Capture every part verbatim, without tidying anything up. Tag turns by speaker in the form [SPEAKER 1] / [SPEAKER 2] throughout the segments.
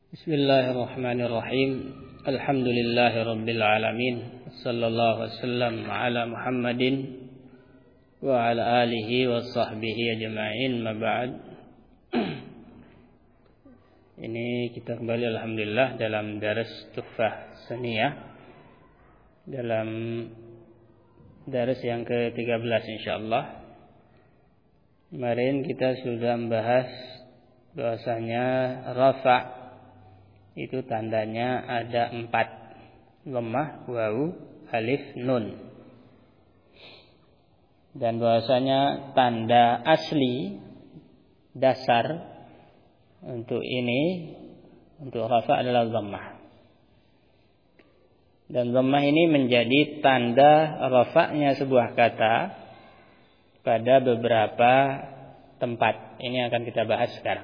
[SPEAKER 1] Bismillahirrahmanirrahim. Alhamdulillahirabbil alamin. Sallallahu wasallam ala Muhammadin wa ala alihi wa sahbihi ajma'in. Ma ba'd. Ini kita kembali alhamdulillah dalam daras Tuhfah Saniyah, dalam daras yang ke tiga belas insyaallah. Kemarin kita sudah membahas bahwasanya rafa' itu tandanya ada empat: dhammah, wawu, alif, nun. Dan bahwasanya tanda asli dasar untuk ini, untuk rafa' adalah dhammah. Dan dhammah ini menjadi tanda rafa'nya sebuah kata pada beberapa tempat. Ini akan kita bahas sekarang.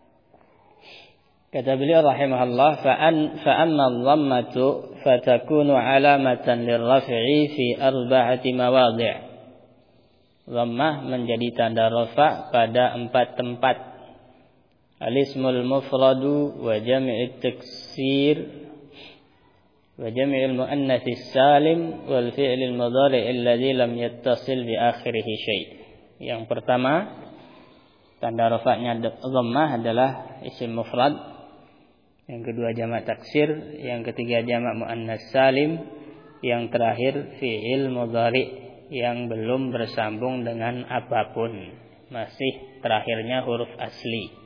[SPEAKER 1] Kata beliau rahimahullah, fa'an fa'amma dhammatu fatakunu alamatan lirraf'i fi arba'ati mawadhi'. Dhammah menjadi tanda rafa' pada empat tempat: al-ismul mufradu wa jam'it taksir wa jam'il muannats salim wal fi'lil mudhari' alladhi lam yattasil bi akhirih syai'. Yang pertama, tanda rafa'nya dhammah adalah isim mufrad. Yang kedua jamak taksir, yang ketiga jamak muannats salim, yang terakhir fi'il mudhari' yang belum bersambung dengan apapun, masih terakhirnya huruf asli.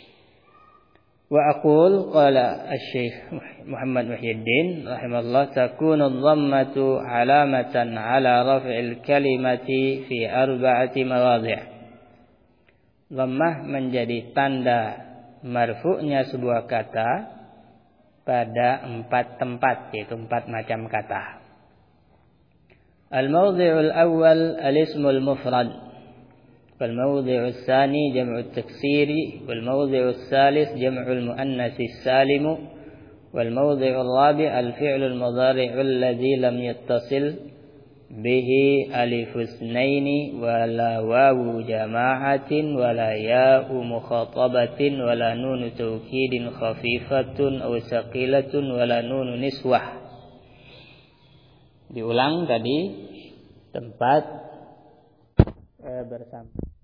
[SPEAKER 1] Wa aqul qala asy-syekh Muhammad Muhyiddin rahimahullah, takunu dhammatu alamatan ala raf'il kalimati fi arba'ati mawadhi'. Dhammah menjadi tanda marfu'nya sebuah kata pada empat tempat, yaitu empat macam kata. Al-mawdhi'ul awwal al-ismul mufrad, والموضع الثاني جمع التكسير، والموضع الثالث جمع المؤنث السالم، والموضع الرابع الفعل المضارع الذي لم يتصل به ألف اثنين ولا واو جماعة ولا ياء مخاطبة ولا نون توكيد خفيفة أو ثقيلة ولا نون نسوة. Diulang tadi tempat eh, bersama.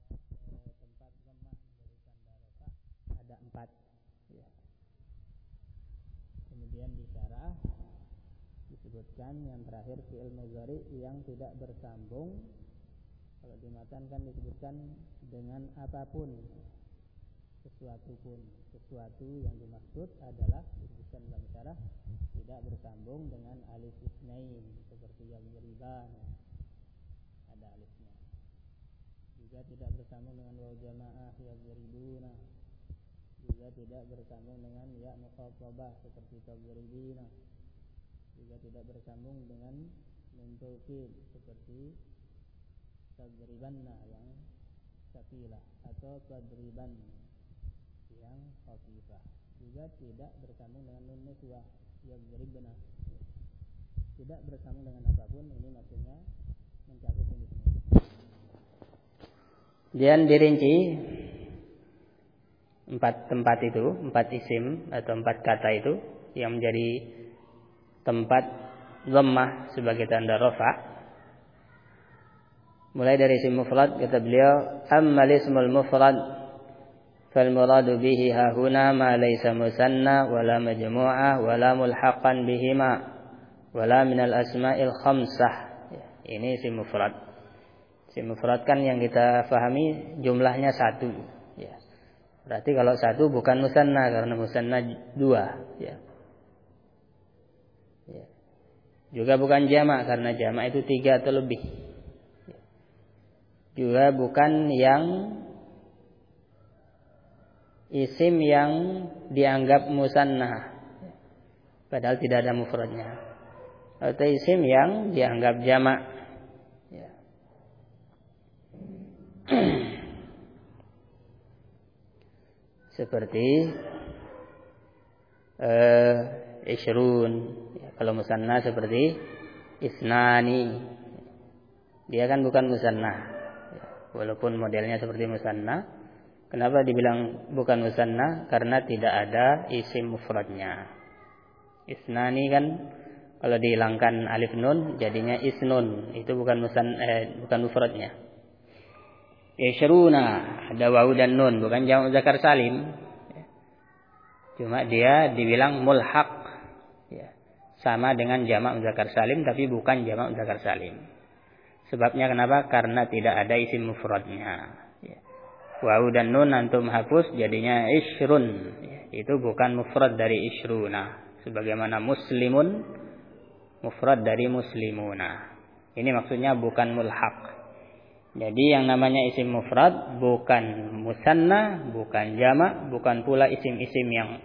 [SPEAKER 1] Yang terakhir fi'il mudhari yang tidak bersambung, kalau di matan kan disebutkan dengan apapun, sesuatu pun. Sesuatu yang dimaksud adalah disebutkan dalam syarah tidak bersambung dengan alif isnain, seperti yadriban, ada alifnya. Juga tidak bersambung dengan waw jamaah yadribuna. Juga tidak bersambung dengan ya mukhatabah seperti tadribina. Juga tidak bersambung dengan nun taukid seperti tadribanna yang sakilah atau tadriban yang khafifah. Juga tidak bersambung dengan nun niswah yadribna. Tidak bersambung dengan apapun, ini maksudnya mencakup ini semua. Dan dirinci empat tempat itu, empat isim atau empat kata itu yang menjadi tempat dhammah sebagai tanda rafa'. Mulai dari isim mufrad, kata beliau, ammal ismul mufrad fal muradu bihi hahuna ma laysa musanna wala majmu'ah wala mulhaqan bihima wala minal asma'il khamsah. Ini isim mufrad. Isim mufrad kan yang kita fahami jumlahnya satu, ya. Berarti kalau satu bukan musanna, karena musanna dua, ya. Juga bukan jamak, karena jamak itu tiga atau lebih. Juga bukan yang isim yang dianggap musanna, padahal tidak ada mufradnya. Atau isim yang dianggap jamak. Seperti uh, ishrun. Kalau musanna seperti isnani, dia kan bukan musanna, walaupun modelnya seperti musanna, Kenapa dibilang bukan musanna? Karena tidak ada isim mufradnya. Isnani kan kalau dihilangkan alif nun jadinya isnun. Itu bukan musan eh, bukan mufradnya. Isyruna ada wawu dan nun, bukan jamak muzakkar salim. Cuma dia dibilang mulhaq. Ya. Sama dengan jamak muzakkar salim tapi bukan jamak muzakkar salim. Sebabnya kenapa? Karena tidak ada isim mufradnya. Ya. Wawu dan nun antum hapus jadinya isyrun. Ya. Itu bukan mufrad dari isyruna. Sebagaimana muslimun mufrad dari muslimuna. Ini maksudnya bukan mulhaq. Jadi yang namanya isim mufrad bukan musanna, bukan jamak, bukan pula isim-isim yang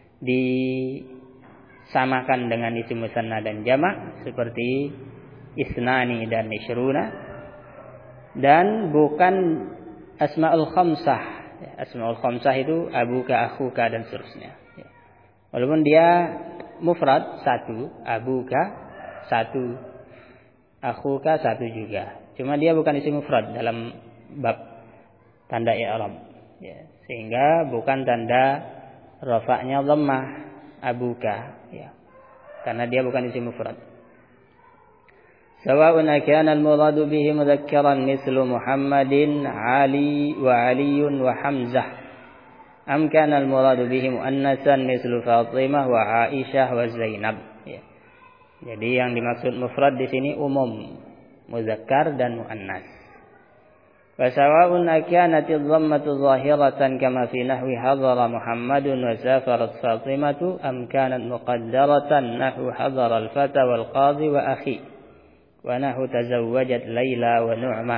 [SPEAKER 1] disamakan dengan isim musanna dan jamak seperti isnani dan isyruna, dan bukan asmaul khamsah. Asmaul khamsah itu abuka, akhuka dan seterusnya. Walaupun dia mufrad satu, abuka satu, akhuka satu juga. Cuma dia bukan isim mufrad dalam bab tanda i'rab. Ya, sehingga bukan tanda rafa'nya dhammah abuka. Ya, karena dia bukan isim mufrad. Sawa'un kana al-muradu bihi mudhakkaran mislu Muhammadin, Ali wa Aliyun wa Hamzah. Am kana al-muradu bihi muannasan mislu Fatimah wa Aisyah wa Zainab. Ya. Jadi yang dimaksud mufrad di sini umum, muzakkar dan muannas. Wa sawa'un kanat ad-dhammatu zahiratan kama fi nahwi hadara Muhammadun wa safarat Fatimatu am kanat muqaddaratan nahwu hadara al-fata wal qadhi wa akhi wa nahwu tazawwajat Laila wa Nu'ma.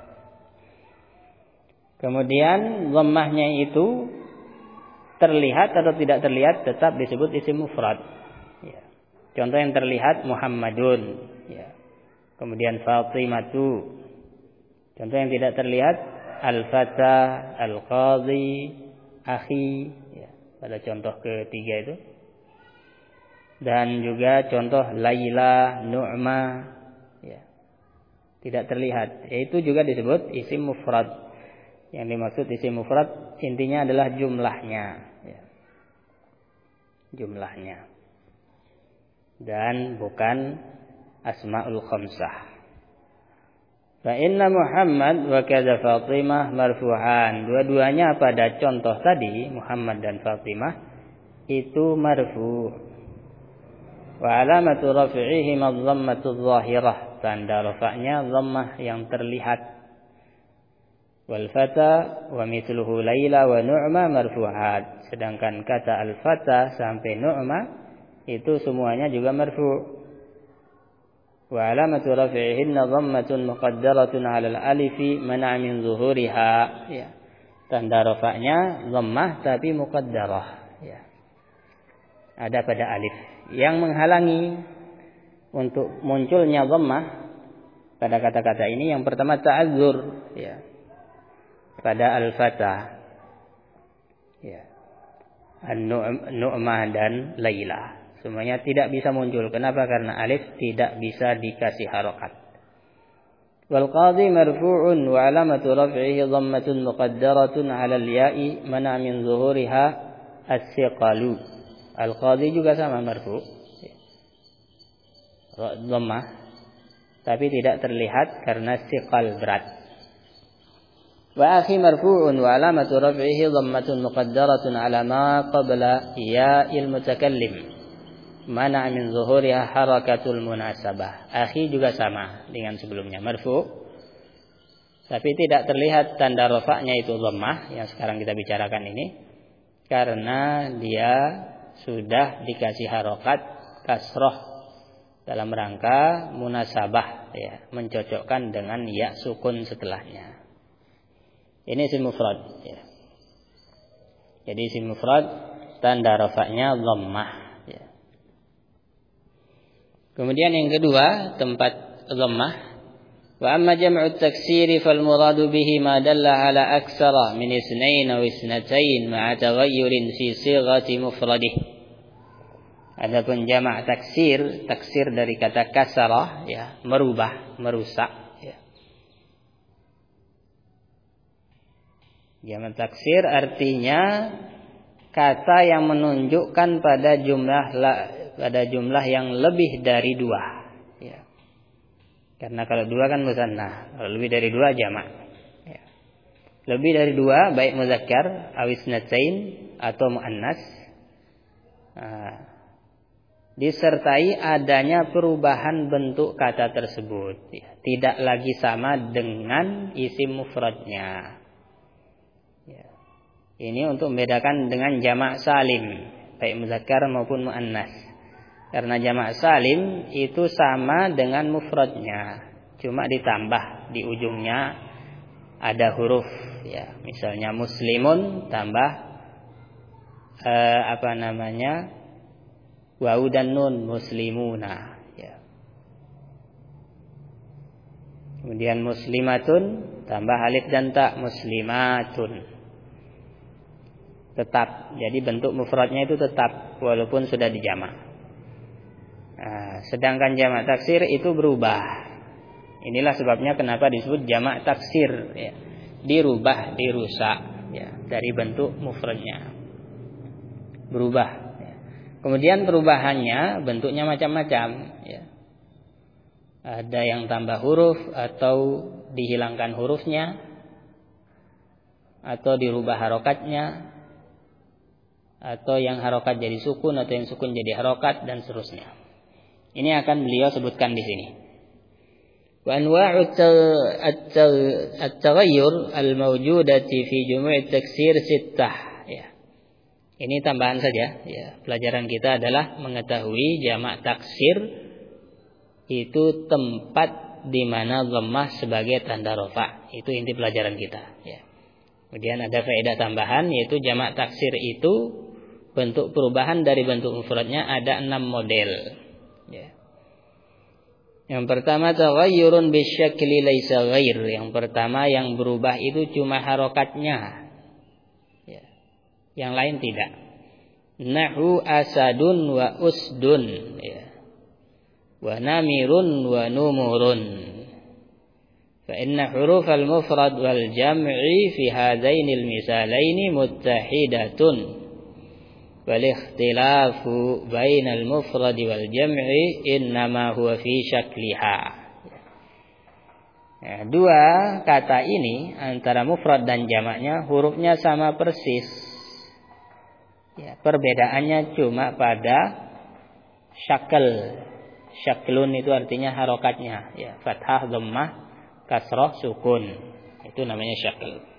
[SPEAKER 1] Kemudian dhammahnya itu terlihat atau tidak terlihat tetap disebut isim mufrad. Ya. Contoh yang terlihat Muhammadun, ya. Kemudian Fatimatu. Contoh yang tidak terlihat Al-Fata, Al-Qadhi, Akhi, ya. Pada contoh ketiga itu. Dan juga contoh Laila, Nu'ma, ya. Tidak terlihat. Itu juga disebut isim mufrad. Yang dimaksud isim mufrad intinya adalah jumlahnya, ya. Jumlahnya. Dan bukan asmaul khamsah. Fa inna Muhammad wa kadza Fatimah marfu'an. Dua-duanya pada contoh tadi Muhammad dan Fatimah itu marfu'. Wa alamatu raf'ihi madhammatu dhahirah. Tanda rafa'nya dhammah yang terlihat. Wal fata wa mithluhu Laila wa Nu'ma marfu'at. Sedangkan kata al-fata sampai Nu'ma itu semuanya juga marfu'. Wa alamatu raf'ihinna dhammatun muqaddaratun 'ala al-alif mana' min zuhuriha. Ya. Tanda rafa'nya dhammah tapi muqaddarah, ya. Ada pada alif yang menghalangi untuk munculnya dhammah pada kata-kata ini. Yang pertama ta'azzur, ya. Pada al-fatah, ya. An-Nu'mah dan Laila semuanya tidak bisa muncul. Kenapa? Karena alif tidak bisa dikasih harokat. Wal qadhi marfu'un wa alamatu raf'ihi dhammatun muqaddaratun 'ala al-ya'i mana' min zuhuriha as-siqalu. Al qadhi juga sama marfu', dhammah, tapi tidak terlihat karena siqal berat. Wa akhi marfu'un wa alamatu raf'ihi dhammatun muqaddaratun 'ala ma qabla ya'il mutakallim mana min zuhuriha harakatul munasabah. Akhi juga sama dengan sebelumnya, marfu, tapi tidak terlihat tanda rafa'nya itu dhammah yang sekarang kita bicarakan ini, karena dia sudah dikasih harokat kasroh dalam rangka munasabah, ya, mencocokkan dengan ya sukun setelahnya. Ini isim mufrad, ya. Jadi isim mufrad tanda rafa'nya dhammah. Kemudian yang kedua tempat dhammah. Wa amma jam'u at-taksir fal muradu bihi ma dalla ala aksara min itsnain aw itsnatain ma'a taghayyurin fi sighati mufradih. Adapun jamak taksir, taksir dari kata kasarah, ya, merubah, merusak, ya. Jamak taksir artinya kata yang menunjukkan pada jumlah pada jumlah yang lebih dari dua. Ya. Karena kalau dua kan musanna, kalau lebih dari dua jamak. Ya. Lebih dari dua baik muzakkar, awis natsain atau muannas. Nah, disertai adanya perubahan bentuk kata tersebut. Ya. Tidak lagi sama dengan isim mufradnya. Ya. Ini untuk membedakan dengan jamak salim, baik muzakkar maupun muannas. Karena jamak salim itu sama dengan mufradnya, cuma ditambah di ujungnya ada huruf. Ya, misalnya muslimun tambah eh, apa namanya wawu dan nun, muslimuna. Ya. Kemudian muslimatun tambah alif dan ta, muslimatun. Tetap, jadi bentuk mufradnya itu tetap walaupun sudah dijamak. Nah, sedangkan jamak taksir itu berubah. Inilah sebabnya kenapa disebut jamak taksir. Ya. Dirubah, dirusak ya, dari bentuk mufradnya. Berubah. Ya. Kemudian perubahannya bentuknya macam-macam. Ya. Ada yang tambah huruf atau dihilangkan hurufnya, atau dirubah harokatnya, atau yang harokat jadi sukun, atau yang sukun jadi harokat, dan seterusnya. Ini akan beliau sebutkan di sini. Wa anwa'u at-taghayyur al-mawjudati fi jumu'i taksir sittah. Ya. Ini tambahan saja. Ya. Pelajaran kita adalah mengetahui jamak taksir itu tempat di mana dhammah sebagai tanda rafa. Itu inti pelajaran kita. Ya. Kemudian ada faedah tambahan, yaitu jamak taksir itu bentuk perubahan dari bentuk mufradnya ada enam model. Ya. Yang pertama taghayyurun bisyakli laisa ghair. Yang pertama yang berubah itu cuma harokatnya. Ya. Yang lain tidak. Nahu asadun wa usdun. Ya. Wa namirun wa numurun. Fa inna huruf al-mufrad wal jam'i fi hadainil misalaini muttahidatun. Wal ikhtilafu bainal mufrad wal jam'i innama huwa fi syakliha. Ya, dua kata ini antara mufrad dan jamaknya hurufnya sama persis. Ya, perbedaannya cuma pada syakl. Syaklun itu artinya harokatnya. Ya, fathah, dhammah, kasrah, sukun. Itu namanya syakl.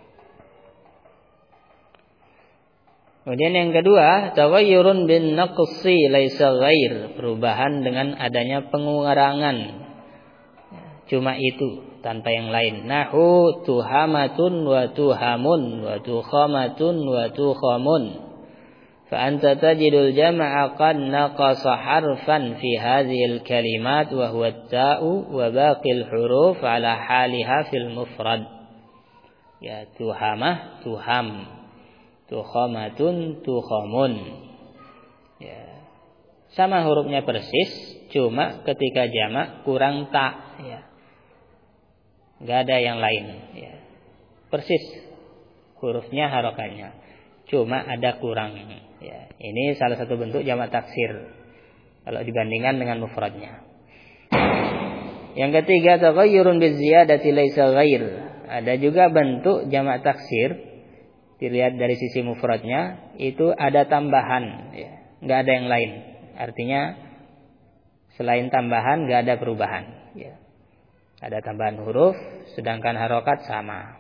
[SPEAKER 1] Kemudian yang kedua, taghayyurun bin naqsi laisa ghair. Perubahan dengan adanya pengurangan. Cuma itu, tanpa yang lain. Nahu tuhamatun wa tuhamun wa tukhamatun wa tukhamun. Fa anta tajidul jam'a qad naqasa harfan fi hadhil kalimat wa huwa at-ta'u wa baqil huruf ala haliha fil mufrad. Ya, tuhamah, tuham. Tukhamatun, tukhamun. Ya. Sama hurufnya persis, cuma ketika jamak kurang ta. Ya. Gak ada yang lain. Ya. Persis hurufnya harokatnya, cuma ada kurang. Ya. Ini salah satu bentuk jamak taksir kalau dibandingkan dengan mufradnya. Yang ketiga, taghayyurun biziyadati laisa ghair. Ada juga bentuk jamak taksir. Dilihat dari sisi mufradnya itu ada tambahan, ya. Nggak ada yang lain. Artinya selain tambahan nggak ada perubahan. Ya. Ada tambahan huruf, sedangkan harokat sama.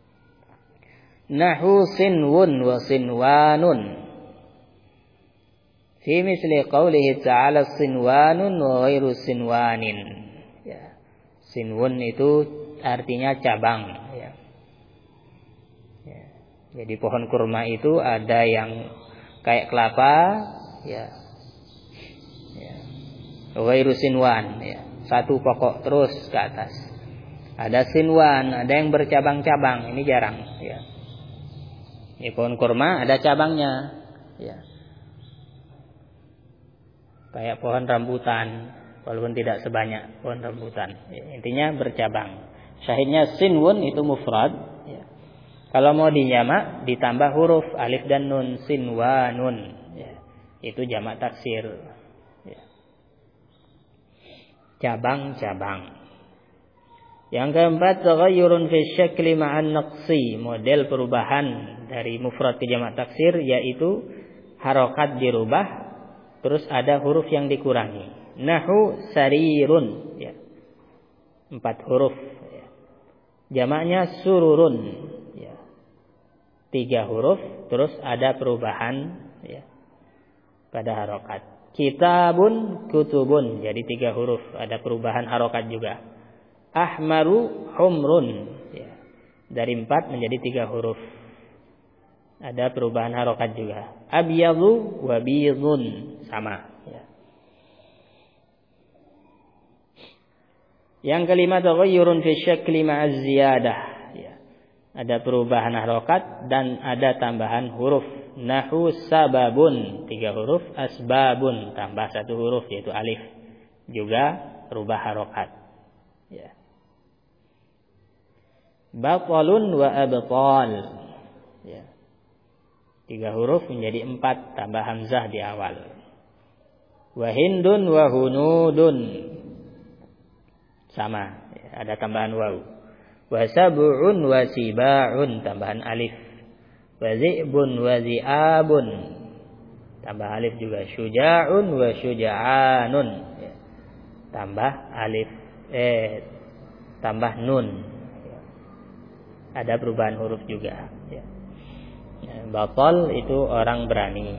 [SPEAKER 1] Nahu sinwun wa sinwanun. Fi misli qawlihi ta'ala sinwanun wa ghairu sinwanin. Ya. Sinwun itu artinya cabang. Jadi pohon kurma itu ada yang kayak kelapa, ya, ya. Ghairu sinwan, ya. Satu pokok terus ke atas. Ada sinwan, ada yang bercabang-cabang, ini jarang, ya. Ini pohon kurma ada cabangnya, ya. Kayak pohon rambutan, walaupun tidak sebanyak pohon rambutan. Ya, intinya bercabang. Syahidnya sinwun itu mufrad, ya. Kalau mau dijamak ditambah huruf alif dan nun, sinwanun, ya. Itu jamak taksir, ya. Cabang-cabang. Yang keempat, taghayyurun fi syakli ma'an naqsi, model perubahan dari mufrad ke jamak taksir, yaitu harokat dirubah, terus ada huruf yang dikurangi. Nahu sarirun, ya. Empat huruf, ya. Jamaknya sururun, ya. Tiga huruf, terus ada perubahan, ya, pada harokat. Kitabun, kutubun, jadi tiga huruf, ada perubahan harokat juga. Ahmaru, humrun, ya. Dari empat menjadi tiga huruf, ada perubahan harokat juga. Abyadu, wabidun, sama, ya. Yang kelima, taghayyurun fi syakli ma'az ziyadah, ya. Ada perubahan harokat dan ada tambahan huruf. Nahu sababun, tiga huruf. Asbabun, tambah satu huruf yaitu alif, juga rubah harokat, ya. Batalun wa abtal, ya. Tiga huruf menjadi empat, tambah hamzah di awal. Wa hindun wa hunudun, sama, ya, ada tambahan waw. Wa sab'un wa siba'un, tambahan alif. Wa zi'bun wa zi'abun, tambah alif juga. Syuja'un wa syuja'anun, ya. Tambah alif, eh tambah nun. Ada perubahan huruf juga, ya. Batal itu orang berani,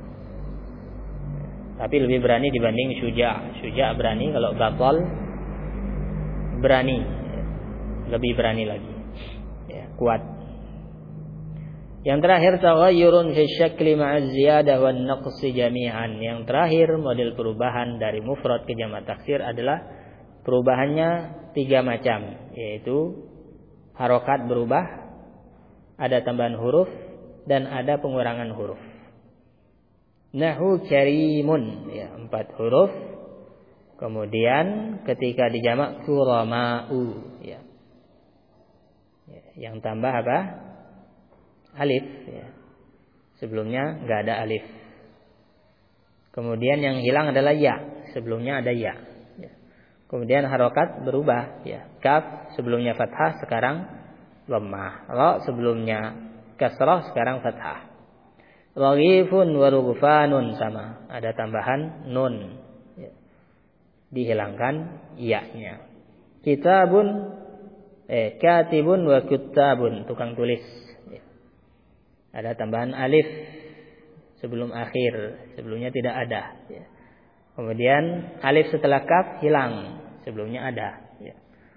[SPEAKER 1] tapi lebih berani dibanding syuja'. Syuja' berani, kalau batal berani, ya. Lebih berani lagi, ya, kuat. Yang terakhir, taghayyurun fi syakli ma'az ziyadah wan naqsi jami'an. Yang terakhir, model perubahan dari mufrad ke jamak taksir adalah perubahannya tiga macam, yaitu harokat berubah, ada tambahan huruf, dan ada pengurangan huruf. Nahu karimun, ya, empat huruf. Kemudian ketika dijamak kurama'u, ya. Ya, yang tambah apa? Alif, ya. Sebelumnya nggak ada alif. Kemudian yang hilang adalah ya, sebelumnya ada ya. Kemudian harokat berubah, ya. Kaf sebelumnya fathah, sekarang dhammah. Ra sebelumnya kasrah, sekarang fathah. Raghifun wa rughfanun, sama, ada tambahan nun, ya. Dihilangkan ya-nya. Kitabun, eh katibun wa kuttabun, tukang tulis, ya. Ada tambahan alif sebelum akhir, sebelumnya tidak ada, ya. Kemudian alif setelah kaf hilang, sebelumnya ada, ya.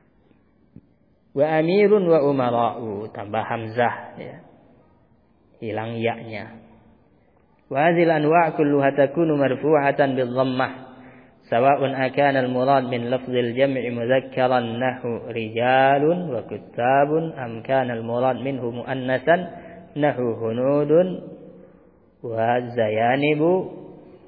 [SPEAKER 1] Wa amirun wa umara'u, tambah hamzah, ya. Hilang ya-nya. Wa hadhil anwa' kulluha takunu marfu'atan bidh-dhammah, sawa'un akana al-murad min lafzil jam'i mudzakkaran nahu rijalun wa kuttabun am kana al-murad minhu muannasan nahu hunudun wa zayanibu.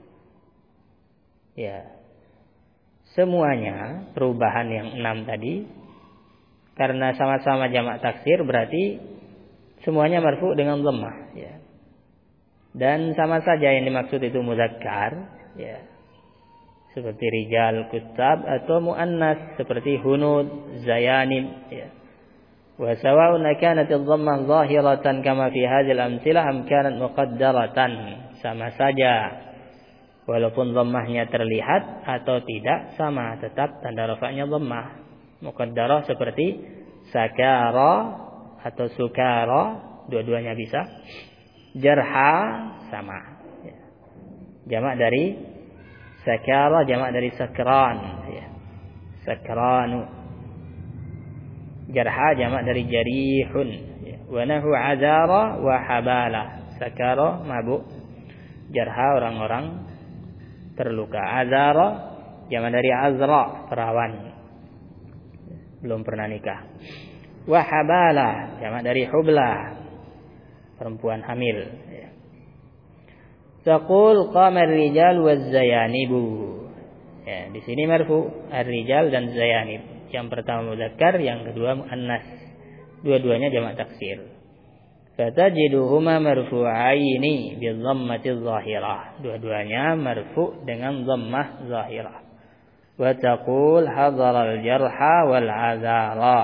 [SPEAKER 1] Ya, semuanya perubahan yang enam tadi, karena sama-sama jamak taksir berarti semuanya marfu dengan dhammah, ya. Dan sama saja yang dimaksud itu muzakkar, ya, seperti rijal, kuttab, atau muannas seperti hunud, zayanib, ya. Wa sawa'un kanat ad-dhammah zahiratan kama fi hadhil amtsilah am kanat muqaddaratan, sama saja walaupun dhammahnya terlihat atau tidak, sama, tetap tanda rafa'nya dhammah. Muqaddarah seperti sakara atau sukara, dua-duanya bisa. Jarha, sama, ya. Jamak dari sakara, jamak dari sakran, ya. Sakranu. Jarha jamak dari jarihun, ya. Wa nahu azara wa habala. Sakara mabuk, jarha orang-orang terluka. Azara jamak dari azra, perawan, belum pernah nikah. Wa habala jamak dari hubla, perempuan hamil, ya. Taqul qama ar-rijal waz-zayanibu. Ya, di sini marfu ar-rijal dan zayanib. Yang pertama muzakkar, yang kedua muannas. Dua-duanya jamak taksir.
[SPEAKER 2] fatajiduhuma marfu'aini bi dhammati dhahirah. Dua-duanya marfu dengan dhammah zahirah. Wa taqul hadara al-jarha wal 'adhara.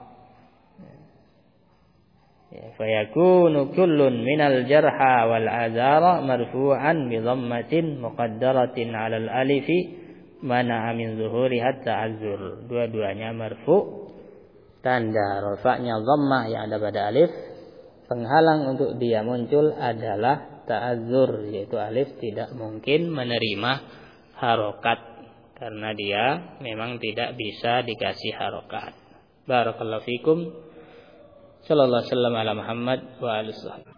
[SPEAKER 2] Fayakunu kullun minal jarha wal 'adhara marfu'an bi dhammatin muqaddaratin 'ala al-alifi mana'a min zuhuriha ta'azzur. Dua-duanya marfu, tanda rafa'nya dhammah yang ada pada alif. Penghalang untuk dia muncul adalah ta'azzur, yaitu alif tidak mungkin menerima harokat karena dia memang tidak bisa dikasih harokat. Barakallahu fikum. Sallallahu alaihi wasallam ala Muhammad wa alihi wasallam.